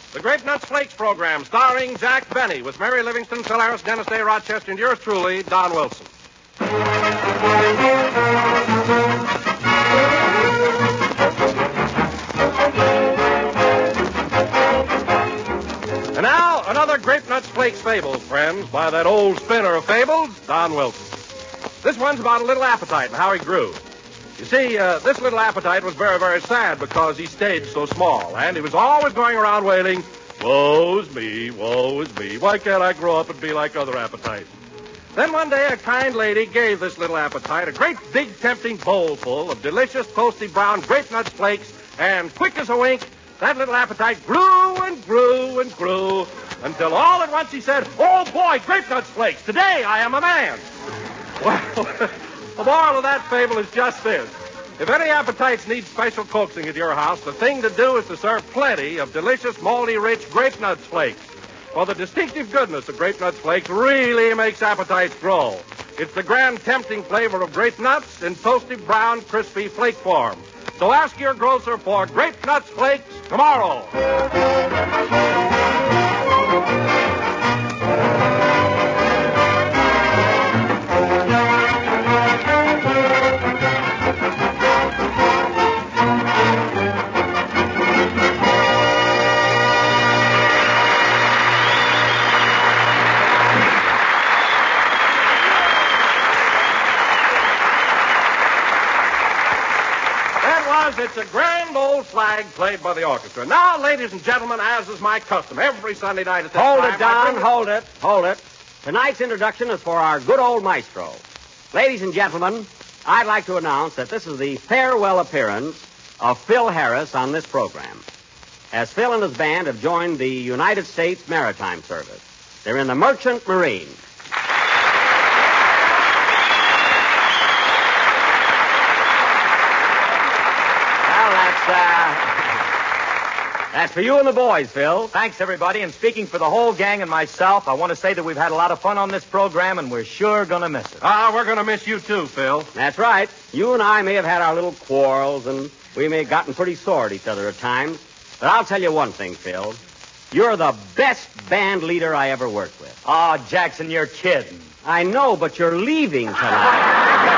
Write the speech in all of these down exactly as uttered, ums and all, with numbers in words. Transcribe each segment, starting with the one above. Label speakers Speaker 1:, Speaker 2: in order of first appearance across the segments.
Speaker 1: The Grape Nuts Flakes program, starring Jack Benny, with Mary Livingston, Phil Harris, Dennis Day, Rochester, and yours truly, Don Wilson. And now, another Grape Nuts Flakes Fables, friends, by that old spinner of fables, Don Wilson. This one's about a little appetite and how he grew. You see, uh, this little appetite was very, very sad because he stayed so small, and he was always going around wailing, "Woe's me, woe is me. Why can't I grow up and be like other appetites?" Then one day a kind lady gave this little appetite a great big tempting bowl full of delicious toasty brown Grape Nuts Flakes, and quick as a wink, that little appetite grew and grew and grew until all at once he said, "Oh, boy, Grape Nuts Flakes, today I am a man." Well, the moral of that fable is just this. If any appetites need special coaxing at your house, the thing to do is to serve plenty of delicious, moldy, rich Grape Nuts Flakes. For the distinctive goodness of Grape Nuts Flakes really makes appetites grow. It's the grand, tempting flavor of grape nuts in toasty, brown, crispy flake form. So ask your grocer for Grape Nuts Flakes tomorrow. It's a grand old flag played by the orchestra. Now, ladies and gentlemen, as is my custom, every Sunday night at this
Speaker 2: Hold
Speaker 1: time...
Speaker 2: it, Don,
Speaker 1: bring...
Speaker 2: hold it, hold it. Tonight's introduction is for our good old maestro. Ladies and gentlemen, I'd like to announce that this is the farewell appearance of Phil Harris on this program, as Phil and his band have joined the United States Maritime Service. They're in the Merchant Marine. Uh, that's for you and the boys, Phil.
Speaker 3: Thanks, everybody. And speaking for the whole gang and myself, I want to say that we've had a lot of fun on this program, and we're sure going to miss it.
Speaker 1: Ah, we're going to miss you, too, Phil.
Speaker 2: That's right. You and I may have had our little quarrels, and we may have gotten pretty sore at each other at times. But I'll tell you one thing, Phil. You're the best band leader I ever worked with.
Speaker 3: Oh, Jackson, you're kidding.
Speaker 2: I know, but you're leaving tonight.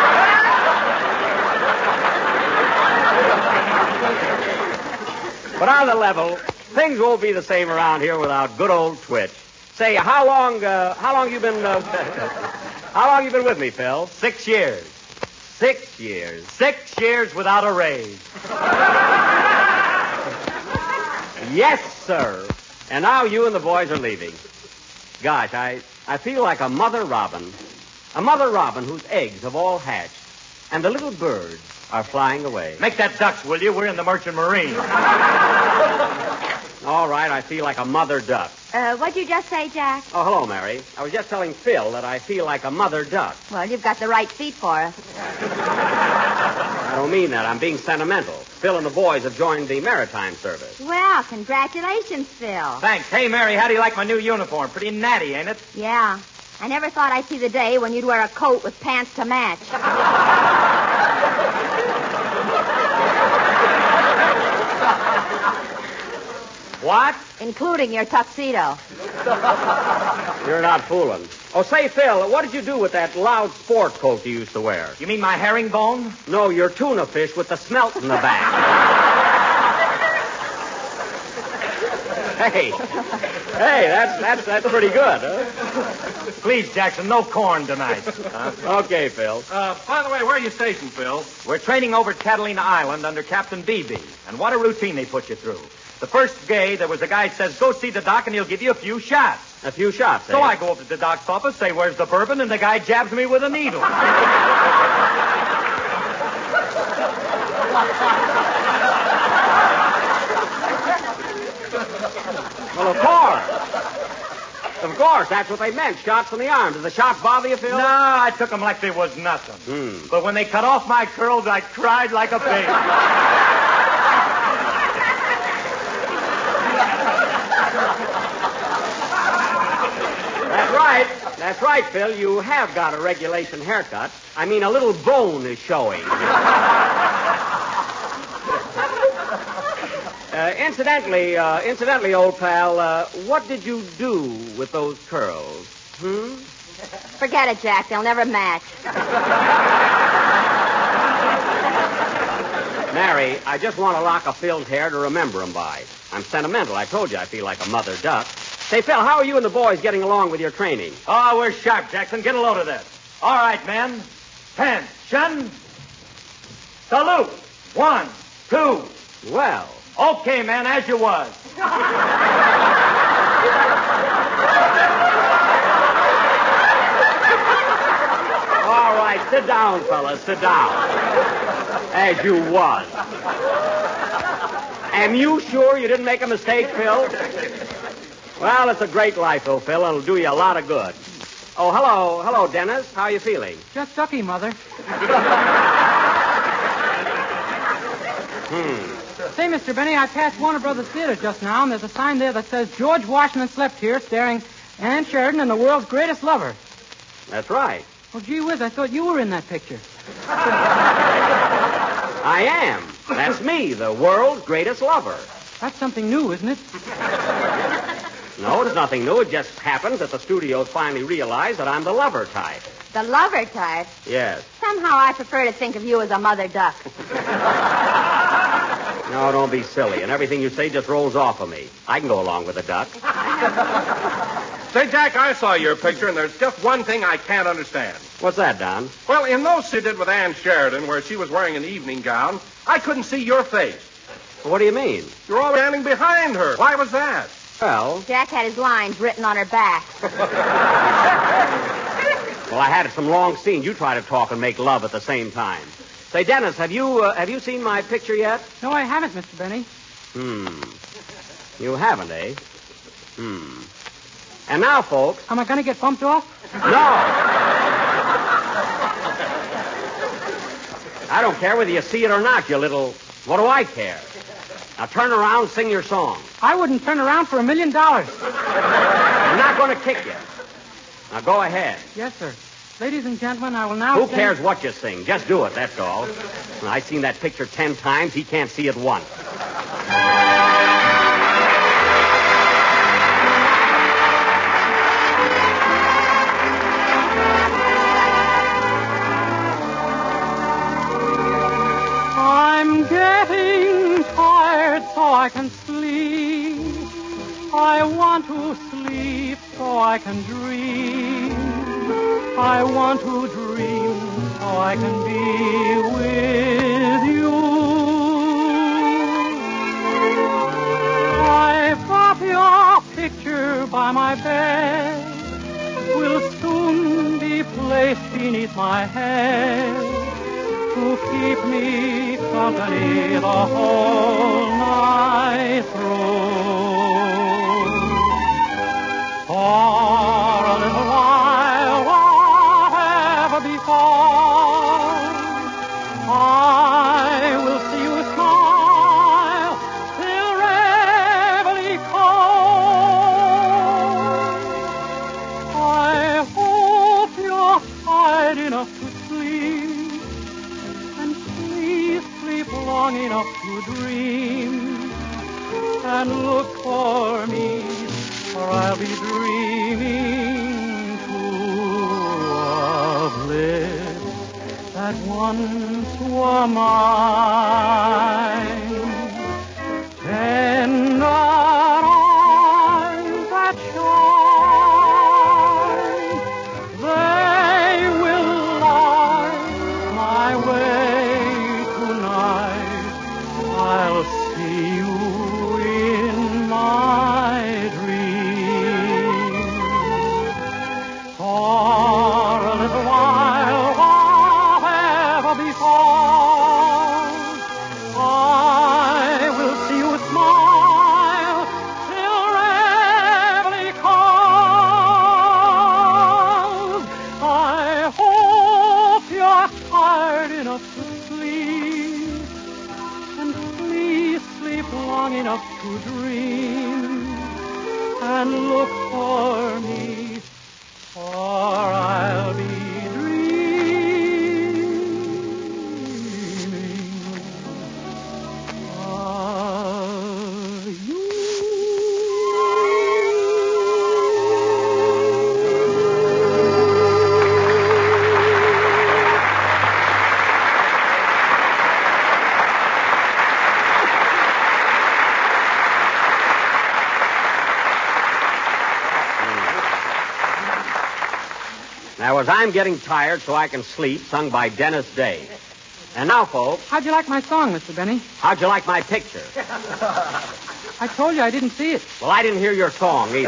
Speaker 2: But on the level, things won't be the same around here without good old Twitch. Say, how long, uh, how long you been, uh, how long you been with me, Phil?
Speaker 3: Six years.
Speaker 2: Six years.
Speaker 3: Six years without a raise.
Speaker 2: Yes, sir. And now you and the boys are leaving. Gosh, I, I feel like a mother robin. A mother robin whose eggs have all hatched. And the little birds are flying away.
Speaker 3: Make that ducks, will you? We're in the Merchant Marine.
Speaker 2: All right, I feel like a mother duck.
Speaker 4: Uh, what'd you just say, Jack?
Speaker 2: Oh, hello, Mary. I was just telling Phil that I feel like a mother duck.
Speaker 4: Well, you've got the right seat for us.
Speaker 2: I don't mean that. I'm being sentimental. Phil and the boys have joined the Maritime Service.
Speaker 4: Well, congratulations, Phil.
Speaker 3: Thanks. Hey, Mary, how do you like my new uniform? Pretty natty, ain't it?
Speaker 4: Yeah. I never thought I'd see the day when you'd wear a coat with pants to match.
Speaker 2: What?
Speaker 4: Including your tuxedo.
Speaker 2: You're not fooling. Oh, say, Phil, what did you do with that loud sport coat you used to wear?
Speaker 3: You mean my herringbone?
Speaker 2: No, your tuna fish with the smelt in the back. Hey. Hey, that's that's that's pretty good, huh?
Speaker 3: Please, Jackson, no corn tonight.
Speaker 2: Huh? Okay, Phil.
Speaker 1: Uh, by the way, where are you stationed, Phil?
Speaker 3: We're training over at Catalina Island under Captain Beebe. And what a routine they put you through. The first day, there was a guy says, go see the doc and he'll give you a few shots.
Speaker 2: A few shots, eh?
Speaker 3: So I go up to the doc's office, say, where's the bourbon? And the guy jabs me with a needle.
Speaker 2: Well, of course. Of course, that's what they meant, shots in the arm. Did the shots bother you, Phil?
Speaker 3: No, I took them like they was nothing.
Speaker 2: Hmm.
Speaker 3: But when they cut off my curls, I cried like a baby.
Speaker 2: That's right. That's right, Phil. You have got a regulation haircut. I mean, a little bone is showing. Uh, incidentally, uh, incidentally, old pal, uh, what did you do with those curls? Hmm?
Speaker 4: Forget it, Jack. They'll never match.
Speaker 2: Mary, I just want a lock of Phil's hair to remember him by. I'm sentimental. I told you I feel like a mother duck. Say, Phil, how are you and the boys getting along with your training?
Speaker 3: Oh, we're sharp, Jackson. Get a load of this. All right, men. Attention. Salute. One, two.
Speaker 2: Well.
Speaker 3: Okay, man, as you was.
Speaker 2: All right, sit down, fellas, sit down. As you was. Am you sure you didn't make a mistake, Phil? Well, it's a great life, though, Phil. It'll do you a lot of good. Oh, hello. Hello, Dennis. How are you feeling?
Speaker 5: Just ducky, Mother.
Speaker 2: Hmm.
Speaker 5: Say, Mister Benny, I passed Warner Brothers Theater just now, and there's a sign there that says George Washington slept here, starring Ann Sheridan and the world's greatest lover.
Speaker 2: That's right.
Speaker 5: Well, gee whiz, I thought you were in that picture.
Speaker 2: I am. That's me, the world's greatest lover.
Speaker 5: That's something new, isn't it?
Speaker 2: No, it's nothing new. It just happens that the studios finally realize that I'm the lover type.
Speaker 4: The lover type?
Speaker 2: Yes.
Speaker 4: Somehow I prefer to think of you as a mother duck.
Speaker 2: No, don't be silly. And everything you say just rolls off of me. I can go along with a duck.
Speaker 1: Say, Jack, I saw your picture, and there's just one thing I can't understand.
Speaker 2: What's that, Don?
Speaker 1: Well, in those you did with Ann Sheridan, where she was wearing an evening gown, I couldn't see your face.
Speaker 2: What do you mean?
Speaker 1: You're always standing behind her. Why was that?
Speaker 2: Well...
Speaker 4: Jack had his lines written on her back.
Speaker 2: Well, I had some long scenes. You try to talk and make love at the same time. Say, Dennis, have you uh, have you seen my picture yet?
Speaker 5: No, I haven't, Mister Benny.
Speaker 2: Hmm. You haven't, eh? Hmm. And now, folks...
Speaker 5: Am I going to get bumped off?
Speaker 2: No! I don't care whether you see it or not, you little... What do I care? Now turn around and sing your song.
Speaker 5: I wouldn't turn around for a million dollars.
Speaker 2: I'm not going to kick you. Now go ahead.
Speaker 5: Yes, sir. Ladies and gentlemen, I will now
Speaker 2: Who
Speaker 5: sing...
Speaker 2: cares what you sing? Just do it, that's all. I've seen that picture ten times. He can't see it once.
Speaker 5: I'm getting tired so I can sleep. I want to sleep so I can dream. I want to dream so I can be with you. I've got your picture by my bed. Will soon be placed beneath my head to keep me company the whole night through. For a little while, whatever befalls, I will see you smile till reveille calls. I hope you're tired enough to sleep, and please sleep long enough to dream, and look for me, for I'll be dreaming too of bliss that once were mine. Tender eyes that shine, they will light my way tonight. I'll see you in my dream. For a little while, whatever befalls, I will see you smile till reveille calls. I hope you're tired enough to sleep, and please sleep long enough to dream, and look for me, for I'll be dreaming of
Speaker 2: That was I'm Getting Tired So I Can Sleep, sung by Dennis Day. And now, folks,
Speaker 5: How'd you like my song, Mister Benny?
Speaker 2: how'd you like my picture?
Speaker 5: I told you I didn't see it.
Speaker 2: Well, I didn't hear your song either.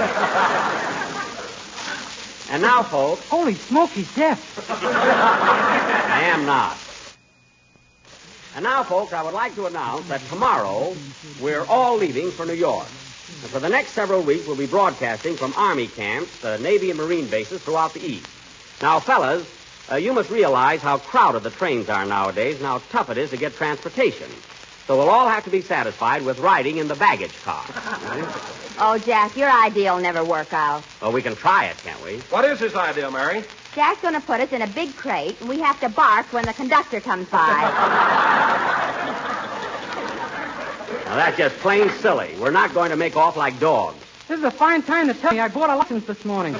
Speaker 2: And now, folks,
Speaker 5: Holy smoke, he's deaf.
Speaker 2: I am not. And now, folks, I would like to announce that tomorrow we're all leaving for New York. And for the next several weeks, we'll be broadcasting from Army camps, uh, Navy and Marine bases throughout the East. Now, fellas, uh, you must realize how crowded the trains are nowadays and how tough it is to get transportation. So we'll all have to be satisfied with riding in the baggage car.
Speaker 4: Oh, Jack, your idea will never work out.
Speaker 2: Well, we can try it, can't we?
Speaker 1: What is his idea, Mary?
Speaker 4: Jack's going to put us in a big crate, and we have to bark when the conductor comes by.
Speaker 2: Now, that's just plain silly. We're not going to make off like dogs.
Speaker 5: This is a fine time to tell me I bought a license this morning.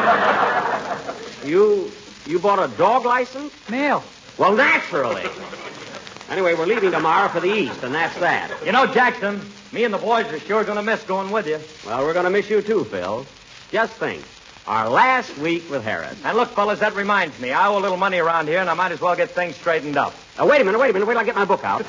Speaker 2: You you bought a dog license?
Speaker 5: Mail.
Speaker 2: Well, naturally. Anyway, we're leaving tomorrow for the East, and that's that.
Speaker 3: You know, Jackson, me and the boys are sure going to miss going with you.
Speaker 2: Well, we're going to miss you too, Phil. Just think. Our last week with Harris.
Speaker 3: And look, fellas, that reminds me. I owe a little money around here, and I might as well get things straightened up.
Speaker 2: Uh, wait a minute, wait a minute. Wait till I get my book out.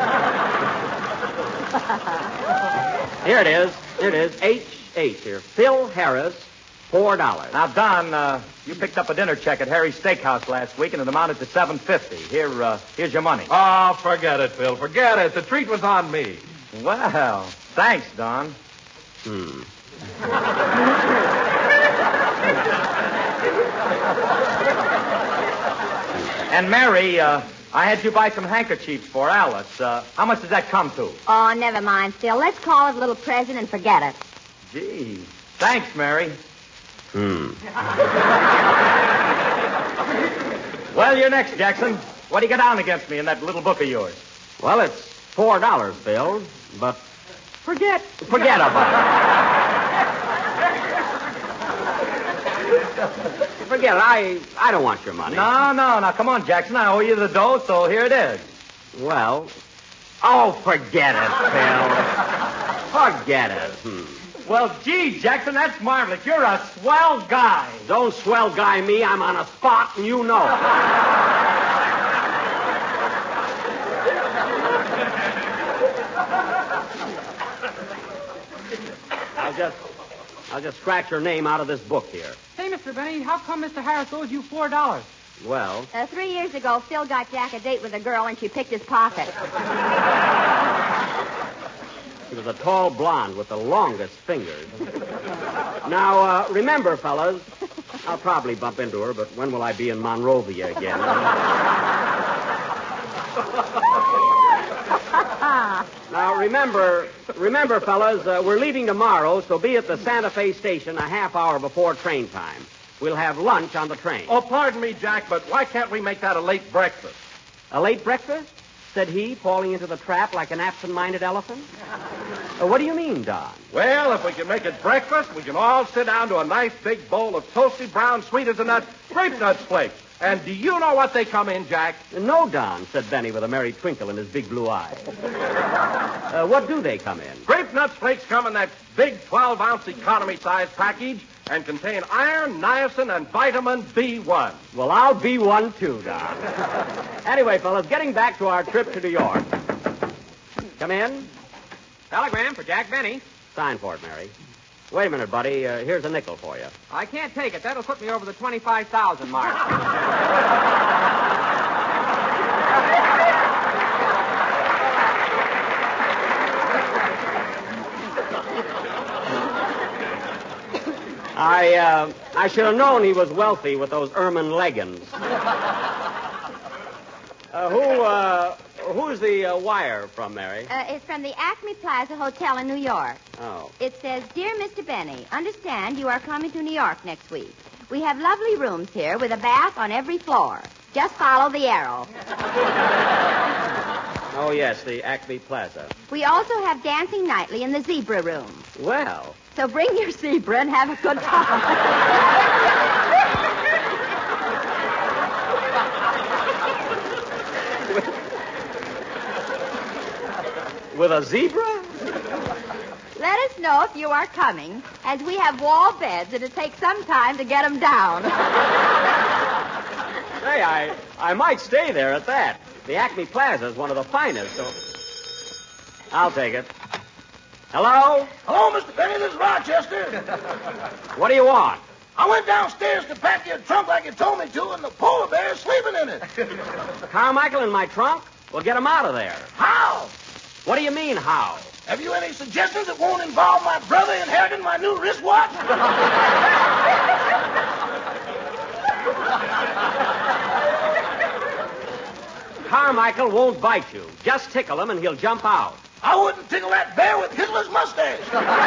Speaker 2: Here it is. Here it is. H H here. Phil Harris, four dollars.
Speaker 3: Now, Don, uh, you picked up a dinner check at Harry's Steakhouse last week, and it amounted to seven fifty. Here, uh, here's your money.
Speaker 1: Oh, forget it, Phil. Forget it. The treat was on me.
Speaker 3: Well, thanks, Don.
Speaker 2: Hmm.
Speaker 3: And Mary, uh, I had you buy some handkerchiefs for Alice. Uh, how much does that come to?
Speaker 4: Oh, never mind, Phil. Let's call it a little present and forget it.
Speaker 3: Gee, thanks, Mary.
Speaker 2: Hmm.
Speaker 3: Well, you're next, Jackson. What do you got down against me in that little book of yours?
Speaker 2: Well, it's four dollars, Phil. But
Speaker 5: Forget.
Speaker 2: forget about it. Forget it. I, I don't want your money.
Speaker 3: No, no, now, come on, Jackson. I owe you the dough, so here it is.
Speaker 2: Well, oh, forget it, Phil. Forget it. Hmm.
Speaker 3: Well, gee, Jackson, that's marvelous. You're a swell guy.
Speaker 2: Don't swell guy me. I'm on a spot, and you know it. I'll just, I'll just scratch your name out of this book here.
Speaker 5: Say, Mister Benny, how come Mister Harris owes you four dollars?
Speaker 2: Well,
Speaker 4: Uh, three years ago, Phil got Jack a date with a girl, and she picked his pocket.
Speaker 2: she was a tall blonde with the longest fingers. Now, uh, remember, fellas, I'll probably bump into her, but when will I be in Monrovia again? Now, remember, remember, fellas, uh, we're leaving tomorrow, so be at the Santa Fe station a half hour before train time. We'll have lunch on the train.
Speaker 1: Oh, pardon me, Jack, but why can't we make that a late breakfast?
Speaker 2: A late breakfast? Said he, falling into the trap like an absent-minded elephant. Uh, what do you mean, Don?
Speaker 1: Well, if we can make it breakfast, we can all sit down to a nice big bowl of toasty brown sweet as a nut grape nuts flakes. And do you know what they come in, Jack?
Speaker 2: No, Don, said Benny with a merry twinkle in his big blue eye. uh, what do they come in?
Speaker 1: Grape nuts flakes come in that big twelve-ounce economy-size package and contain iron, niacin, and vitamin B one.
Speaker 2: Well, I'll be one, too, Don. Anyway, fellas, getting back to our trip to New York. Come in.
Speaker 6: Telegram for Jack Benny.
Speaker 2: Sign for it, Mary. Wait a minute, buddy. Uh, here's a nickel for you.
Speaker 6: I can't take it. That'll put me over the twenty-five thousand mark.
Speaker 2: I, uh, I should have known he was wealthy with those ermine leggings. Uh, who, uh, who's the uh, wire from, Mary?
Speaker 4: Uh, it's from the Acme Plaza Hotel in New York.
Speaker 2: Oh.
Speaker 4: It says, Dear Mister Benny, understand you are coming to New York next week. We have lovely rooms here with a bath on every floor. Just follow the arrow.
Speaker 2: Oh, yes, the Acme Plaza.
Speaker 4: We also have dancing nightly in the zebra room.
Speaker 2: Well.
Speaker 4: So bring your zebra and have a good time.
Speaker 2: With a zebra?
Speaker 4: Let us know if you are coming, as we have wall beds and it takes some time to get them down.
Speaker 2: Say, I, I might stay there at that. The Acme Plaza is one of the finest, so... I'll take it. Hello?
Speaker 7: Hello, Mister Benny. This is Rochester.
Speaker 2: What do you want?
Speaker 7: I went downstairs to pack your trunk like you told me to, and the polar bear is sleeping in it.
Speaker 2: Carmichael in my trunk? Well, get him out of there.
Speaker 7: How?
Speaker 2: What do you mean, how?
Speaker 7: Have you any suggestions that won't involve my brother inheriting my new wristwatch?
Speaker 2: Carmichael won't bite you. Just tickle him and he'll jump out.
Speaker 7: I wouldn't tickle that bear with Hitler's mustache.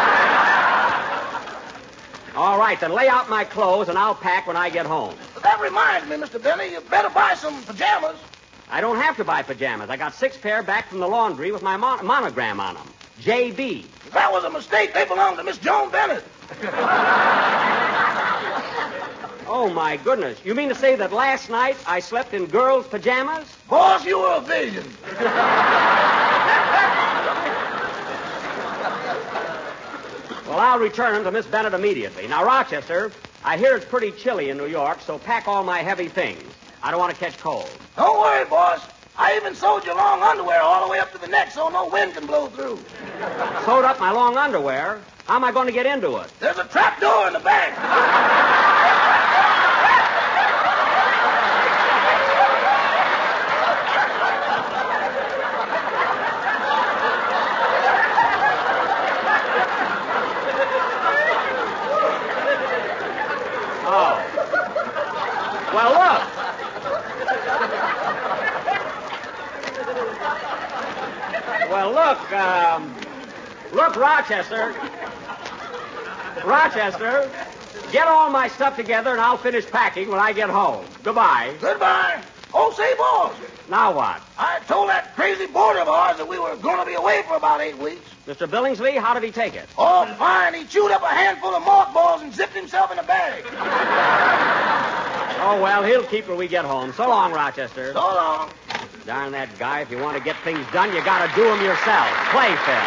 Speaker 2: All right, then lay out my clothes and I'll pack when I get home.
Speaker 7: But that reminds me, Mister Benny, you better buy some pajamas.
Speaker 2: I don't have to buy pajamas. I got six pair back from the laundry with my mon- monogram on them. J B.
Speaker 7: If that was a mistake, they belong to Miss Joan Bennett.
Speaker 2: Oh, my goodness. You mean to say that last night I slept in girls' pajamas?
Speaker 7: Boss, you were a vision.
Speaker 2: Well, I'll return them to Miss Bennett immediately. Now, Rochester, I hear it's pretty chilly in New York, so pack all my heavy things. I don't want to catch cold.
Speaker 7: Don't worry, boss. I even sewed your long underwear all the way up to the neck so no wind can blow through.
Speaker 2: Sewed up my long underwear? How am I going to get into it?
Speaker 7: There's a trap door in the back.
Speaker 2: Well, look. Well, look, um, look, Rochester. Rochester, get all my stuff together and I'll finish packing when I get home. Goodbye.
Speaker 7: Goodbye. Oh, say, boss.
Speaker 2: Now what?
Speaker 7: I told that crazy boarder of ours that we were going to be away for about eight weeks.
Speaker 2: Mister Billingsley, how did he take it?
Speaker 7: Oh, fine. He chewed up a handful of mothballs and zipped himself in a bag.
Speaker 2: Oh, well, he'll keep when we get home. So long, Rochester.
Speaker 7: So long.
Speaker 2: Darn that guy. If you want to get things done, you got to do them yourself. Play, Phil.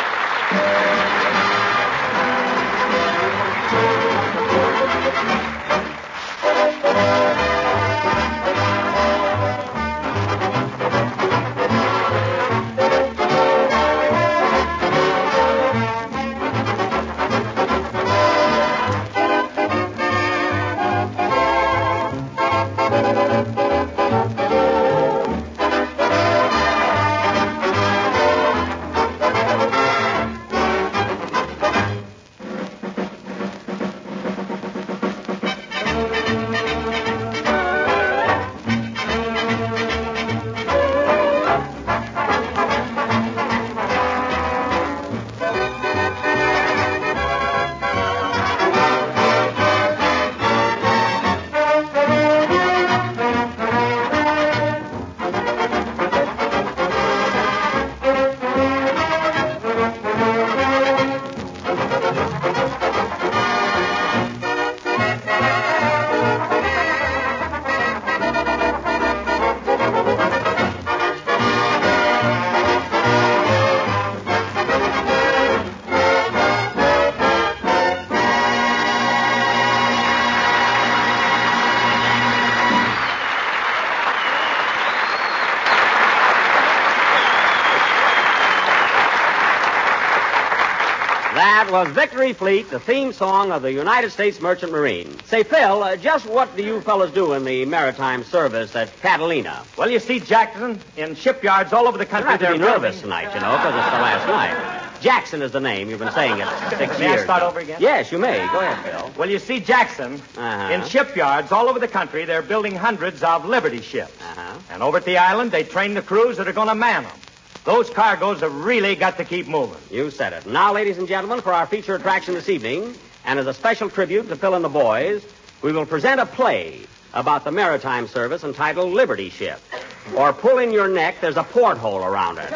Speaker 2: That was Victory Fleet, the theme song of the United States Merchant Marine. Say, Phil, uh, just what do you fellas do in the maritime service at Catalina?
Speaker 3: Well, you see, Jackson, in shipyards all over the
Speaker 2: You're
Speaker 3: country,
Speaker 2: not to
Speaker 3: they're
Speaker 2: be nervous
Speaker 3: building-
Speaker 2: tonight, you know, because it's the last night. Jackson is the name. You've been saying it six
Speaker 3: May I
Speaker 2: years.
Speaker 3: start
Speaker 2: now.
Speaker 3: over again?
Speaker 2: Yes, you may. Go ahead, Phil.
Speaker 3: Well, you see, Jackson,
Speaker 2: Uh-huh.
Speaker 3: in shipyards all over the country, they're building hundreds of Liberty ships.
Speaker 2: Uh-huh.
Speaker 3: And over at the island, they train the crews that are going to man them. Those cargoes have really got to keep moving.
Speaker 2: You said it. Now, ladies and gentlemen, for our feature attraction this evening, and as a special tribute to Phil and the boys, we will present a play about the maritime service entitled Liberty Ship. Or Pull in Your Neck, There's a Porthole Around It.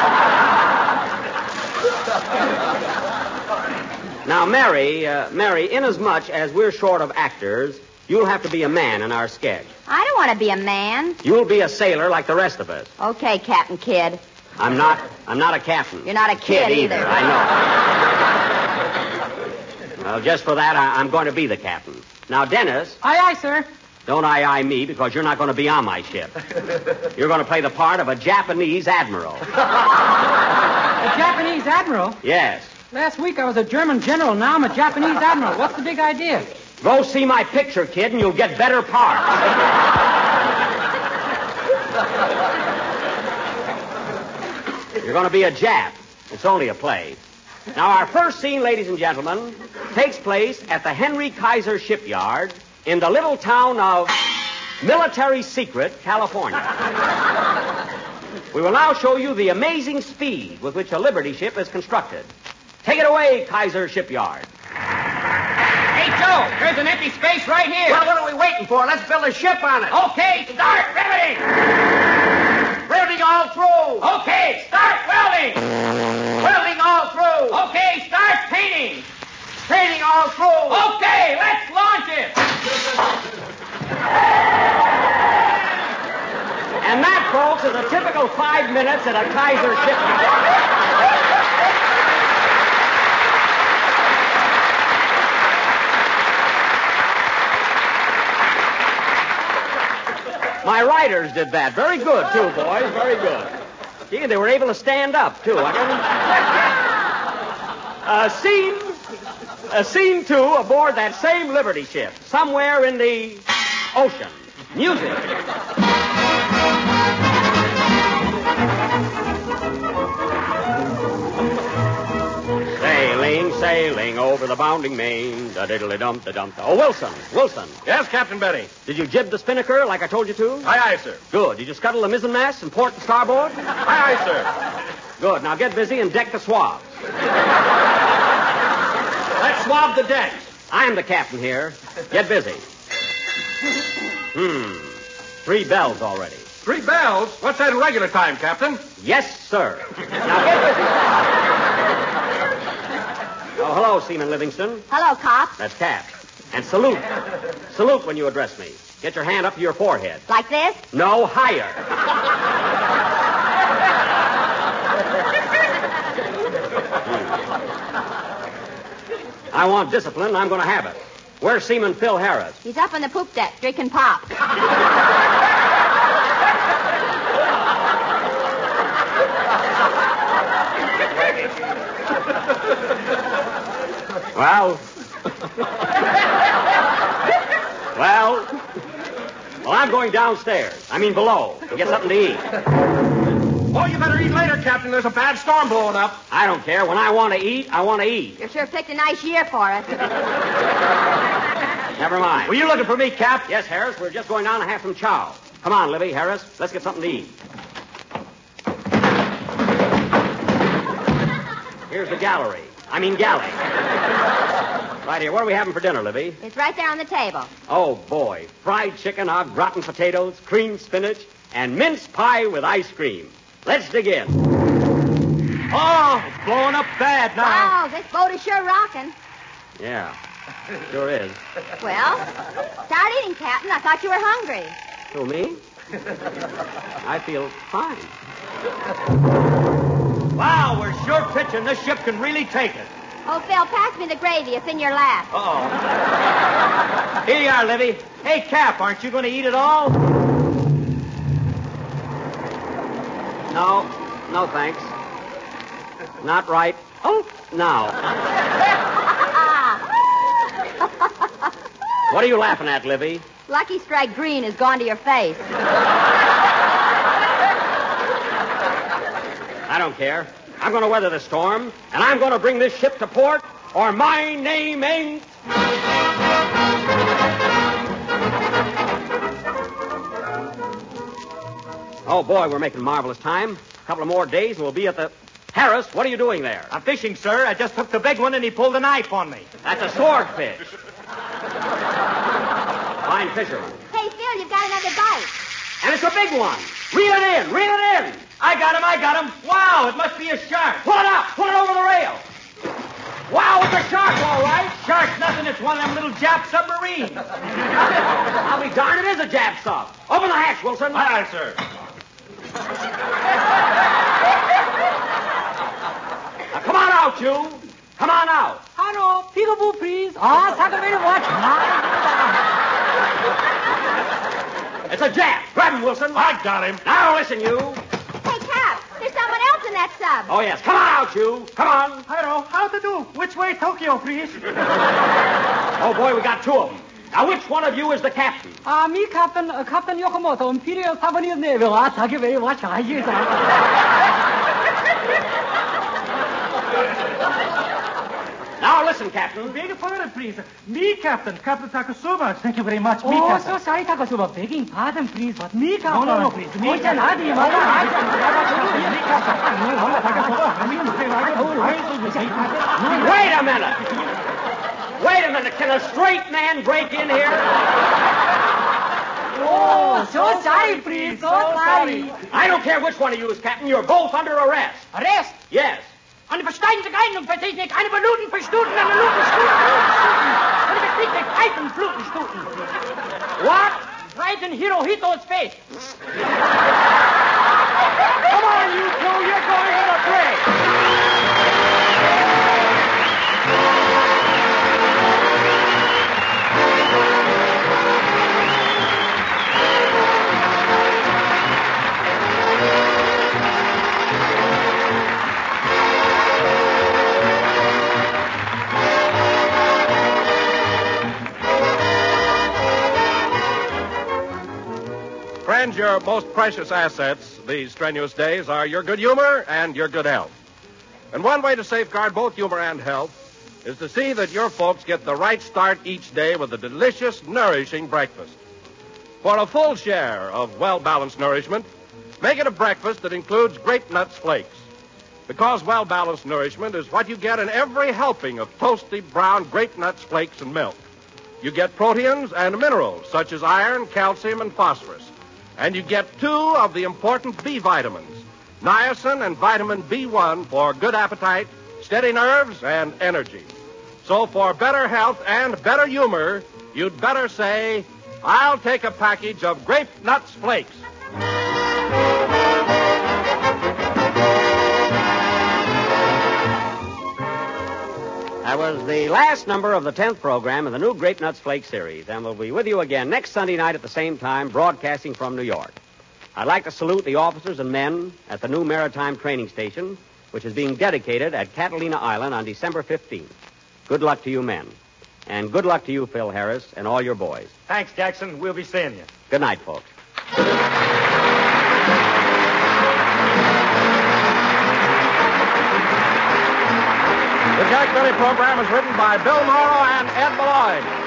Speaker 2: Now, Mary, uh, Mary, inasmuch as we're short of actors, you'll have to be a man in our sketch.
Speaker 4: I don't want to be a man.
Speaker 2: You'll be a sailor like the rest of us.
Speaker 4: Okay, Captain Kidd.
Speaker 2: I'm not, I'm not a captain.
Speaker 4: You're not a kid,
Speaker 2: either.
Speaker 4: either.
Speaker 2: I know. Well, just for that, I- I'm going to be the captain. Now, Dennis,
Speaker 5: Aye, aye, sir.
Speaker 2: don't aye-aye me because you're not going to be on my ship. You're going to play the part of a Japanese admiral.
Speaker 5: A Japanese admiral?
Speaker 2: Yes.
Speaker 5: Last week I was a German general. Now I'm a Japanese admiral. What's the big idea?
Speaker 2: Go see my picture, kid, and you'll get better parts. You're going to be a Jap. It's only a play. Now, our first scene, ladies and gentlemen, takes place at the Henry Kaiser Shipyard in the little town of Military Secret, California. We will now show you the amazing speed with which a Liberty ship is constructed. Take it away, Kaiser Shipyard.
Speaker 6: Hey, Joe, there's an empty space right here.
Speaker 2: Well, what are we waiting for? Let's build a ship on it.
Speaker 6: Okay, start riveting.
Speaker 2: Riveting all through.
Speaker 6: Okay, start welding.
Speaker 2: Welding all through.
Speaker 6: Okay, start painting.
Speaker 2: Painting all through.
Speaker 6: Okay, let's launch it.
Speaker 2: And that, folks, is a typical five minutes at a Kaiser shipyard. My writers did that. Very good, too, boys. Very good. Gee, they were able to stand up, too. I uh, scene, uh, scene two aboard that same Liberty ship, somewhere in the ocean. Music. Sailing, sailing over the bounding main. Da-diddly-dum-da-dum. Oh, Wilson, Wilson.
Speaker 1: Yes, Captain Benny.
Speaker 2: Did you jib the spinnaker like I told you to?
Speaker 1: Aye, aye, sir.
Speaker 2: Good. Did you scuttle the mizzenmast and port the starboard?
Speaker 1: Aye, aye, sir.
Speaker 2: Good. Now get busy and deck the swabs.
Speaker 1: Let's swab the decks.
Speaker 2: I'm the captain here. Get busy. Hmm. Three bells already.
Speaker 1: Three bells? What's that in regular time, Captain?
Speaker 2: Yes, sir. Now get busy. Oh, hello, Seaman Livingston.
Speaker 4: Hello, Cop.
Speaker 2: That's Cap. And salute. Salute when you address me. Get your hand up to your forehead.
Speaker 4: Like this?
Speaker 2: No, higher. I want discipline, and I'm going to have it. Where's Seaman Phil Harris?
Speaker 4: He's up on the poop deck drinking pop.
Speaker 2: Well. well. Well, I'm going downstairs. I mean below, to get something to eat.
Speaker 1: Oh, you better eat later, Captain. There's a bad storm blowing up.
Speaker 2: I don't care. When I want to eat, I want to eat.
Speaker 4: You sure picked a nice year for us.
Speaker 2: Never mind.
Speaker 3: Were you looking for me, Cap?
Speaker 2: Yes, Harris. We're just going down to have some chow. Come on, Libby, Harris. Let's get something to eat. Here's the gallery. I mean galley. Right here. What are we having for dinner, Libby?
Speaker 4: It's right there on the table.
Speaker 2: Oh, boy. Fried chicken, au gratin potatoes, creamed spinach, and mince pie with ice cream. Let's dig in.
Speaker 3: Oh, it's blowing up bad now.
Speaker 4: Oh, this boat is sure rocking.
Speaker 2: Yeah, sure is.
Speaker 4: Well, start eating, Captain. I thought you were hungry.
Speaker 2: Who, me? I feel fine.
Speaker 3: Wow, we're sure pitching. This ship can really take it.
Speaker 4: Oh, Phil, pass me the gravy. It's in your lap.
Speaker 3: Uh-oh. Here you are, Livy. Hey, Cap, aren't you going to eat it all?
Speaker 2: No, no thanks. Not right. Oh, now. What are you laughing at, Livy?
Speaker 4: Lucky Strike Green has gone to your face.
Speaker 2: I don't care. I'm going to weather the storm, and I'm going to bring this ship to port, or my name ain't... Oh, boy, we're making marvelous time. A couple of more days, and we'll be at the... Harris, what are you doing there?
Speaker 3: I'm fishing, sir. I just took the big one, and he pulled a knife on me.
Speaker 2: That's a swordfish. Fine fisherman.
Speaker 4: Hey, Phil, you've got another bite.
Speaker 2: And it's a big one. Reel it in, reel it in.
Speaker 3: I got him, I got him. Wow, it must be a shark.
Speaker 2: Pull it up, pull it over the rail. Wow, it's a shark, all right.
Speaker 3: Shark's nothing. It's one of them little Jap submarines.
Speaker 2: I'll be darned, it is a Jap sub. Open the hatch, Wilson.
Speaker 3: Aye, aye, sir.
Speaker 2: Now, come on out, you. Come on out.
Speaker 5: Hi, no, peekaboo, please. Ah, thank you very much.
Speaker 2: It's a jab. Grab him, Wilson.
Speaker 1: I got him.
Speaker 2: Now listen, you.
Speaker 4: Hey, Cap, there's someone else in that sub.
Speaker 2: Oh, yes. Come on out, you. Come on.
Speaker 5: Hello, how to do? Which way Tokyo, please?
Speaker 2: Oh, boy, we got two of them. Now, which one of you is the captain?
Speaker 5: Ah, me, Captain, uh, Captain Yokomoto, Imperial Japanese Navy. Ah, thank you very much. Ah, yes, ah.
Speaker 2: Now, listen, Captain.
Speaker 5: Beg your pardon, please. Me, Captain. Captain Takasuba. Thank you very much. Me, oh, Captain. so sorry, Takasuba. Begging pardon, please. But me, Captain. No, no, no, please. Me, oh, Captain. Me, Captain.
Speaker 2: Wait a minute. Wait a minute. Can a straight man break in here?
Speaker 5: Oh, so sorry, please. So sorry.
Speaker 2: I don't care which one of you is captain. You're both under arrest.
Speaker 5: Arrest?
Speaker 2: Yes.
Speaker 5: Eine versteigende Geinen Vertechnik, eine Minuten verstuten, eine Minuten stuten, eine Betriebte Pfeifen, Fluten, stuten.
Speaker 2: What?
Speaker 5: Right in Hirohito's face. Come on, you two, you're going on a break.
Speaker 1: Friends, your most precious assets these strenuous days are your good humor and your good health. And one way to safeguard both humor and health is to see that your folks get the right start each day with a delicious, nourishing breakfast. For a full share of well-balanced nourishment, make it a breakfast that includes Grape Nuts Flakes. Because well-balanced nourishment is what you get in every helping of toasty brown Grape Nuts Flakes and milk. You get proteins and minerals such as iron, calcium, and phosphorus. And you get two of the important B vitamins, niacin and vitamin B one for good appetite, steady nerves, and energy. So for better health and better humor, you'd better say, I'll take a package of Grape Nuts Flakes.
Speaker 2: That was the last number of the tenth program in the new Grape Nuts Flake series, and we'll be with you again next Sunday night at the same time, broadcasting from New York. I'd like to salute the officers and men at the new maritime training station, which is being dedicated at Catalina Island on December fifteenth. Good luck to you men. And good luck to you, Phil Harris, and all your boys.
Speaker 3: Thanks, Jackson. We'll be seeing you.
Speaker 2: Good night, folks.
Speaker 1: The Jack Benny program is written by Bill Morrow and Ed Malloy.